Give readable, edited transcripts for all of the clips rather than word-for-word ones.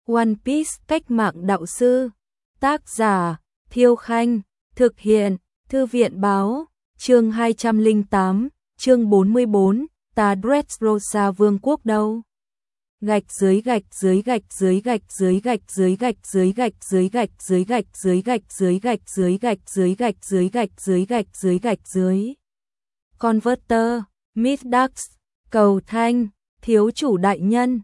One Piece cách mạng đạo sư. Tác giả Thiêu Khanh. Thực hiện Thư viện Báo. Chương 208, chương 44, ta Dressrosa Vương quốc đâu? Gạch dưới gạch dưới gạch dưới gạch dưới gạch dưới gạch dưới gạch dưới gạch dưới gạch dưới gạch dưới gạch dưới gạch dưới gạch dưới gạch dưới gạch dưới gạch dưới. Converter, Midax, Cầu Thanh, thiếu chủ đại nhân,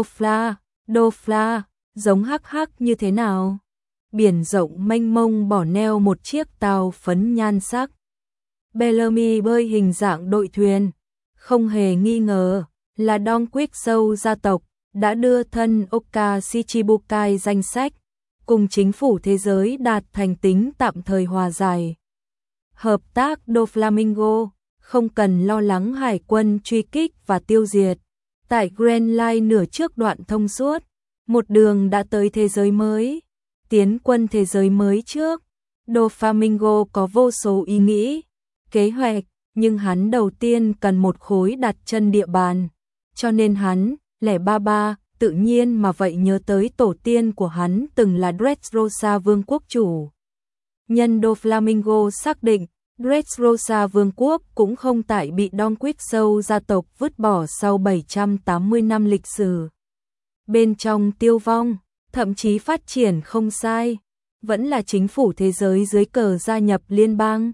Dofla, giống hắc hắc như thế nào? Biển rộng mênh mông bỏ neo một chiếc tàu phấn nhan sắc. Bellamy bơi hình dạng đội thuyền, không hề nghi ngờ là Don Quixote gia tộc đã đưa thân Oka Shichibukai danh sách, cùng chính phủ thế giới đạt thành tính tạm thời hòa giải. Hợp tác Doflamingo, không cần lo lắng hải quân truy kích và tiêu diệt. Tại Grand Line nửa trước đoạn thông suốt, một đường đã tới thế giới mới, tiến quân thế giới mới trước. Doflamingo có vô số ý nghĩ, kế hoạch, nhưng hắn đầu tiên cần một khối đặt chân địa bàn, cho nên hắn, lẻ ba ba, tự nhiên mà vậy nhớ tới tổ tiên của hắn từng là Dressrosa Vương quốc chủ. Nhân Doflamingo xác định, Dressrosa Vương quốc cũng không tại bị Don Quixote gia tộc vứt bỏ sau 780 năm lịch sử. Bên trong tiêu vong, thậm chí phát triển không sai, vẫn là chính phủ thế giới dưới cờ gia nhập liên bang.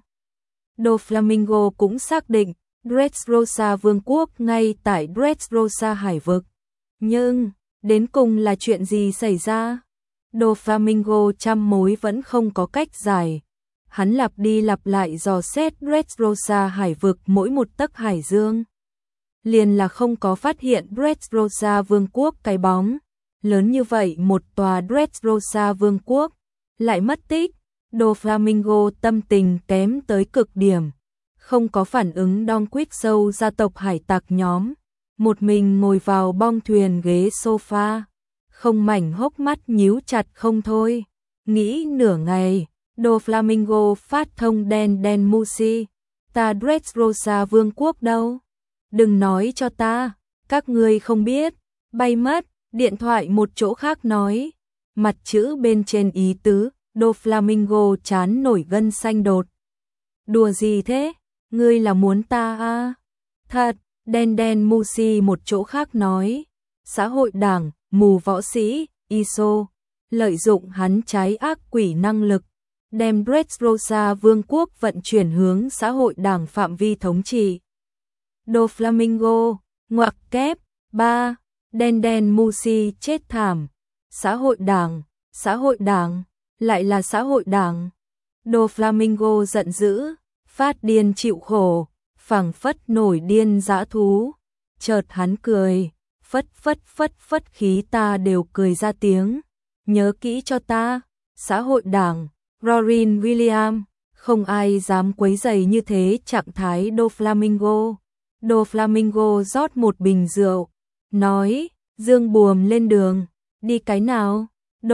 Doflamingo cũng xác định Dressrosa Vương quốc ngay tại Dressrosa hải vực. Nhưng, đến cùng là chuyện gì xảy ra? Doflamingo trăm mối vẫn không có cách giải. Hắn lặp đi lặp lại dò xét Dressrosa hải vực mỗi một tấc hải dương. Liền là không có phát hiện Dressrosa Vương quốc cái bóng. Lớn như vậy một tòa Dressrosa Vương quốc lại mất tích. Doflamingo tâm tình kém tới cực điểm, không có phản ứng Don Quixote gia tộc hải tặc nhóm, một mình ngồi vào bong thuyền ghế sofa, không mảnh hốc mắt nhíu chặt không thôi. Nghĩ nửa ngày, Doflamingo phát thông đen Musi, ta Dressrosa Vương quốc đâu? Đừng nói cho ta, các ngươi không biết, bay mất. Điện thoại một chỗ khác nói, mặt chữ bên trên ý tứ. Doflamingo chán nổi gân xanh đột. Đùa gì thế? Ngươi là muốn ta à? Thật, đen Musi một chỗ khác nói. Xã hội đảng, mù võ sĩ, ISO, lợi dụng hắn trái ác quỷ năng lực, đem Dressrosa Vương quốc vận chuyển hướng xã hội đảng phạm vi thống trị. Doflamingo, ngoặc kép, 3, đen Musi chết thảm. Xã hội đảng. Lại là xã hội đảng. Doflamingo giận dữ, phát điên chịu khổ, phảng phất nổi điên dã thú. Chợt hắn cười, phất khí ta đều cười ra tiếng. Nhớ kỹ cho ta, xã hội đảng, Robin Williams, không ai dám quấy rầy như thế trạng thái Doflamingo. Doflamingo rót một bình rượu, nói, dương buồm lên đường, đi cái nào?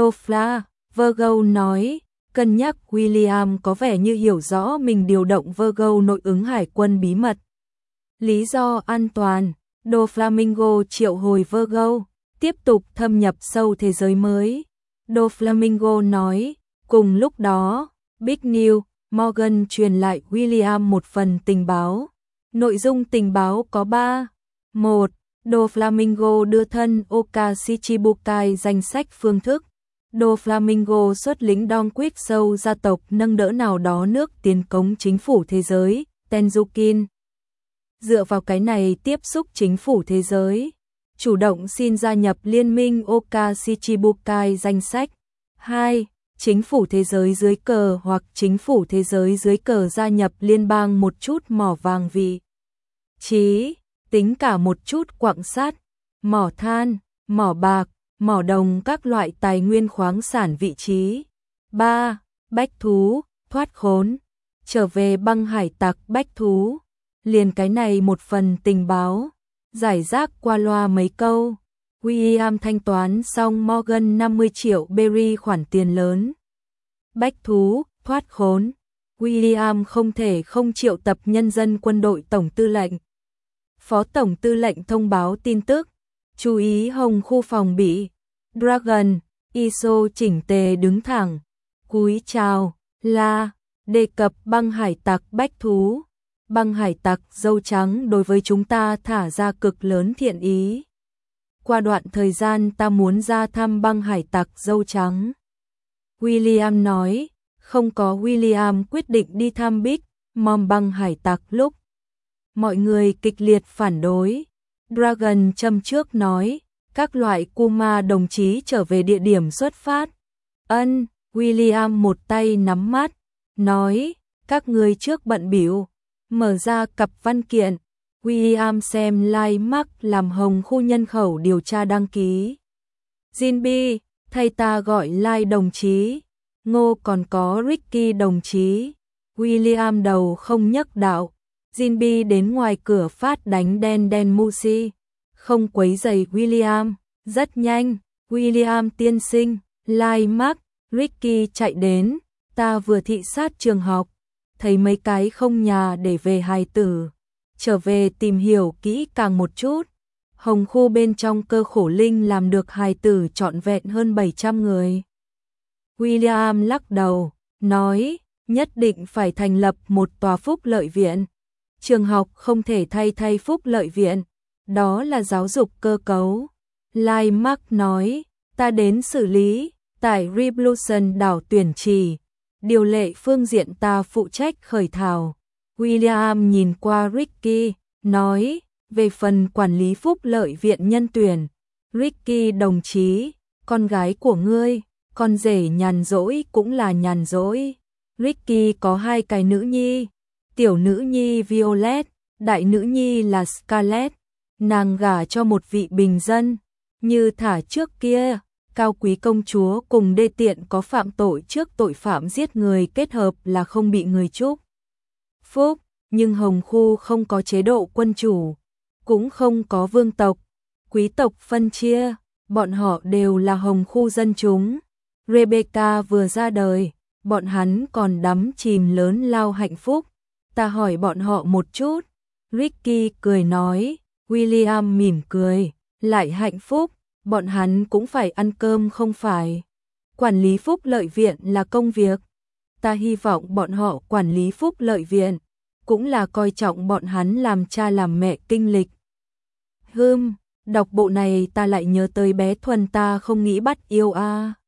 Virgo nói, cân nhắc William có vẻ như hiểu rõ mình điều động Virgo nội ứng hải quân bí mật. Lý do an toàn, Doflamingo triệu hồi Virgo, tiếp tục thâm nhập sâu thế giới mới. Doflamingo nói, cùng lúc đó, Big News, Morgan truyền lại William một phần tình báo. Nội dung tình báo có 3. 1. Doflamingo đưa thân Oka Shichibukai danh sách phương thức. Doflamingo xuất lĩnh Don Quixote gia tộc nâng đỡ nào đó nước tiến công chính phủ thế giới, Tenzukin. Dựa vào cái này tiếp xúc chính phủ thế giới, chủ động xin gia nhập liên minh Oka Shichibukai danh sách. 2. Chính phủ thế giới dưới cờ hoặc chính phủ thế giới dưới cờ gia nhập liên bang một chút mỏ vàng vị trí, tính cả một chút quặng sắt, mỏ than, mỏ bạc, mỏ đồng các loại tài nguyên khoáng sản vị trí. 3. Bách thú, thoát khốn, trở về băng hải tặc bách thú. Liền cái này một phần tình báo, giải rác qua loa mấy câu. William thanh toán xong Morgan 50 triệu berry khoản tiền lớn. Bách thú, thoát khốn. William không thể không triệu tập nhân dân quân đội tổng tư lệnh. Phó tổng tư lệnh thông báo tin tức, chú ý Hồng khu phòng bị. Dragon, ISO chỉnh tề đứng thẳng, cúi chào, la, đề cập băng hải tặc bách thú. Băng hải tặc dâu trắng đối với chúng ta thả ra cực lớn thiện ý. Qua đoạn thời gian ta muốn ra thăm băng hải tặc dâu trắng. William nói, không có William quyết định đi thăm Big Mom băng hải tặc lúc mọi người kịch liệt phản đối. Dragon châm trước nói, các loại Kuma đồng chí trở về địa điểm xuất phát. William một tay nắm mắt, nói, các người trước bận bịu mở ra cặp văn kiện. William xem Lai làm Hồng khu nhân khẩu điều tra đăng ký. Jinbi, thay ta gọi Lai đồng chí. Ngô còn có Ricky đồng chí. William đầu không nhấc đạo. Jinbi đến ngoài cửa phát đánh đen Musi. Không quấy rầy William. Rất nhanh, William tiên sinh, Lai Ricky chạy đến. Ta vừa thị sát trường học, thấy mấy cái không nhà để về hài tử. Trở về tìm hiểu kỹ càng một chút. Hồng khu bên trong cơ khổ linh làm được hài tử trọn vẹn hơn 700 người. William lắc đầu, nói, nhất định phải thành lập một tòa phúc lợi viện. Trường học không thể thay phúc lợi viện, đó là giáo dục cơ cấu. Lai nói, ta đến xử lý, tại Revolution đảo tuyển trì. Điều lệ phương diện ta phụ trách khởi thảo. William nhìn qua Ricky, nói, về phần quản lý phúc lợi viện nhân tuyển. Ricky đồng chí, con gái của ngươi, con rể nhàn rỗi cũng là nhàn rỗi. Ricky có 2 cái nữ nhi, tiểu nữ nhi Violet, đại nữ nhi là Scarlett. Nàng gả cho một vị bình dân, như thả trước kia. Cao quý công chúa cùng đê tiện có phạm tội trước tội phạm giết người kết hợp là không bị người chúc phúc, nhưng Hồng khu không có chế độ quân chủ, cũng không có vương tộc, quý tộc phân chia, bọn họ đều là Hồng khu dân chúng. Rebecca vừa ra đời, bọn hắn còn đắm chìm lớn lao hạnh phúc. Ta hỏi bọn họ một chút. Ricky cười nói, William mỉm cười, lại hạnh phúc. Bọn hắn cũng phải ăn cơm không phải. Quản lý phúc lợi viện là công việc. Ta hy vọng bọn họ quản lý phúc lợi viện, cũng là coi trọng bọn hắn làm cha làm mẹ kinh lịch. Đọc bộ này ta lại nhớ tới bé Thuần ta không nghĩ bắt yêu a.